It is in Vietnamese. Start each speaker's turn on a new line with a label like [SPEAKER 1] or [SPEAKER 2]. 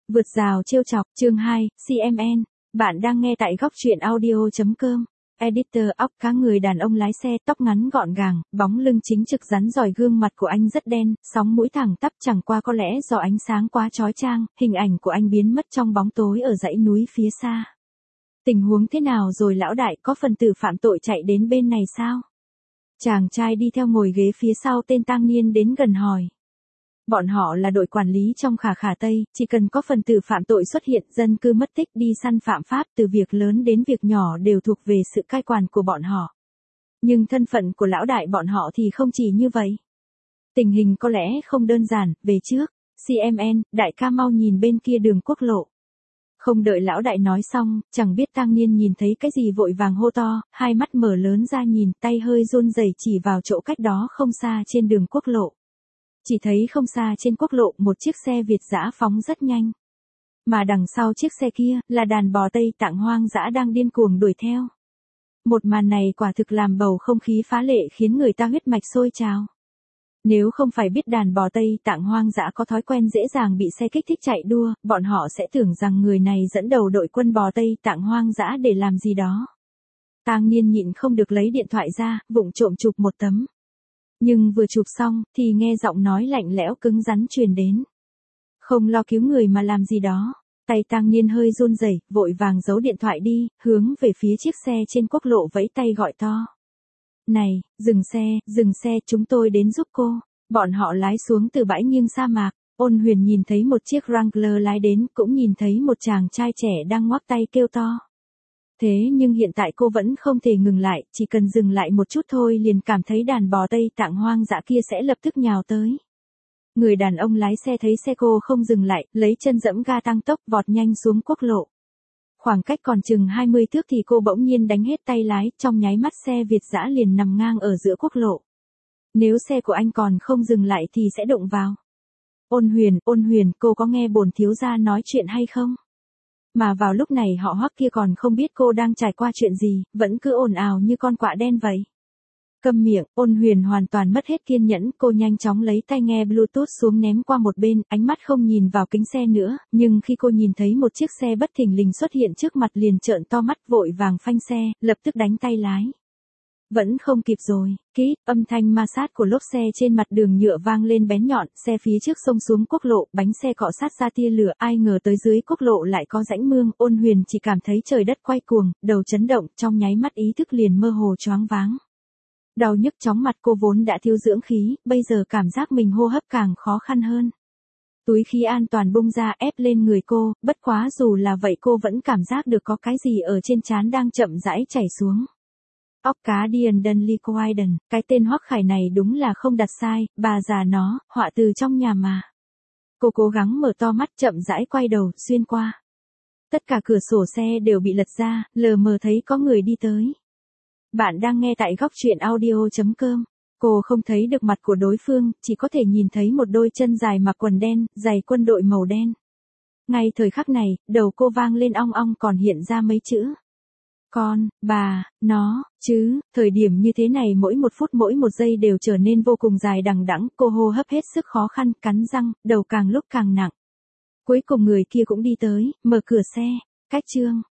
[SPEAKER 1] Vượt rào trêu chọc, chương 2, CMN. Bạn đang nghe tại góc truyện audio.com. Editor óc cá người đàn ông lái xe, tóc ngắn gọn gàng, bóng lưng chính trực rắn rỏi, gương mặt của anh rất đen, sóng mũi thẳng tắp, chẳng qua có lẽ do ánh sáng quá chói chang, hình ảnh của anh biến mất trong bóng tối ở dãy núi phía xa. Tình huống thế nào rồi lão đại, có phần tử phạm tội chạy đến bên này sao? Chàng trai đi theo ngồi ghế phía sau tên Tang Niên đến gần hỏi. Bọn họ là đội quản lý trong Khả Khả Tây, chỉ cần có phần tử phạm tội xuất hiện, dân cư mất tích, đi săn phạm pháp, từ việc lớn đến việc nhỏ đều thuộc về sự cai quản của bọn họ. Nhưng thân phận của lão đại bọn họ thì không chỉ như vậy. Tình hình có lẽ không đơn giản, về trước, CMN, đại ca mau nhìn bên kia đường quốc lộ. Không đợi lão đại nói xong, chẳng biết Tang Niên nhìn thấy cái gì vội vàng hô to, hai mắt mở lớn ra nhìn, tay hơi run rẩy chỉ vào chỗ cách đó không xa trên đường quốc lộ. Chỉ thấy không xa trên quốc lộ một chiếc xe Việt dã phóng rất nhanh. Mà đằng sau chiếc xe kia là đàn bò Tây Tạng hoang dã đang điên cuồng đuổi theo. Một màn này quả thực làm bầu không khí phá lệ khiến người ta huyết mạch sôi trào. Nếu không phải biết đàn bò Tây Tạng hoang dã có thói quen dễ dàng bị xe kích thích chạy đua, bọn họ sẽ tưởng rằng người này dẫn đầu đội quân bò Tây Tạng hoang dã để làm gì đó. Tang Niên nhịn không được lấy điện thoại ra, vụng trộm chụp một tấm. Nhưng vừa chụp xong, thì nghe giọng nói lạnh lẽo cứng rắn truyền đến. Không lo cứu người mà làm gì đó. Tay Tang Niên hơi run rẩy, vội vàng giấu điện thoại đi, hướng về phía chiếc xe trên quốc lộ vẫy tay gọi to. Này, dừng xe, chúng tôi đến giúp cô. Bọn họ lái xuống từ bãi nghiêng sa mạc. Ôn Huyền nhìn thấy một chiếc Wrangler lái đến, cũng nhìn thấy một chàng trai trẻ đang ngoắc tay kêu to. Thế nhưng hiện tại cô vẫn không thể ngừng lại, chỉ cần dừng lại một chút thôi liền cảm thấy đàn bò Tây Tạng hoang dã kia sẽ lập tức nhào tới. Người đàn ông lái xe thấy xe cô không dừng lại, lấy chân giẫm ga tăng tốc vọt nhanh xuống quốc lộ. Khoảng cách còn chừng 20 thước thì cô bỗng nhiên đánh hết tay lái, trong nháy mắt xe Việt dã liền nằm ngang ở giữa quốc lộ. Nếu xe của anh còn không dừng lại thì sẽ đụng vào. Ôn Huyền, cô có nghe bổn thiếu gia nói chuyện hay không? Mà vào lúc này họ Hoắc kia còn không biết cô đang trải qua chuyện gì, vẫn cứ ồn ào như con quạ đen vậy. Câm miệng, Ôn Huyền hoàn toàn mất hết kiên nhẫn, cô nhanh chóng lấy tai nghe Bluetooth xuống ném qua một bên, ánh mắt không nhìn vào kính xe nữa, nhưng khi cô nhìn thấy một chiếc xe bất thình lình xuất hiện trước mặt liền trợn to mắt, vội vàng phanh xe, lập tức đánh tay lái. Vẫn không kịp rồi, âm thanh ma sát của lốp xe trên mặt đường nhựa vang lên bén nhọn, xe phía trước xông xuống quốc lộ, bánh xe cọ sát ra tia lửa, ai ngờ tới dưới quốc lộ lại có rãnh mương, Ôn Huyền chỉ cảm thấy trời đất quay cuồng, đầu chấn động, trong nháy mắt ý thức liền mơ hồ choáng váng. Đau nhức chóng mặt, cô vốn đã thiếu dưỡng khí, bây giờ cảm giác mình hô hấp càng khó khăn hơn. Túi khí an toàn bung ra ép lên người cô, bất quá dù là vậy cô vẫn cảm giác được có cái gì ở trên trán đang chậm rãi chảy xuống. Óc cá điền đần ly Quaiden, cái tên Hoắc Khải này đúng là không đặt sai, bà già nó, họa từ trong nhà mà. Cô cố gắng mở to mắt, chậm rãi quay đầu, xuyên qua. Tất cả cửa sổ xe đều bị lật ra, lờ mờ thấy có người đi tới. Bạn đang nghe tại góc truyện audio.com. Cô không thấy được mặt của đối phương, chỉ có thể nhìn thấy một đôi chân dài mặc quần đen, giày quân đội màu đen. Ngay thời khắc này, đầu cô vang lên ong ong còn hiện ra mấy chữ. Con, bà, nó, chứ, thời điểm như thế này mỗi một phút mỗi một giây đều trở nên vô cùng dài đằng đẵng, cô hô hấp hết sức khó khăn, cắn răng, đầu càng lúc càng nặng. Cuối cùng người kia cũng đi tới, mở cửa xe, cách chương.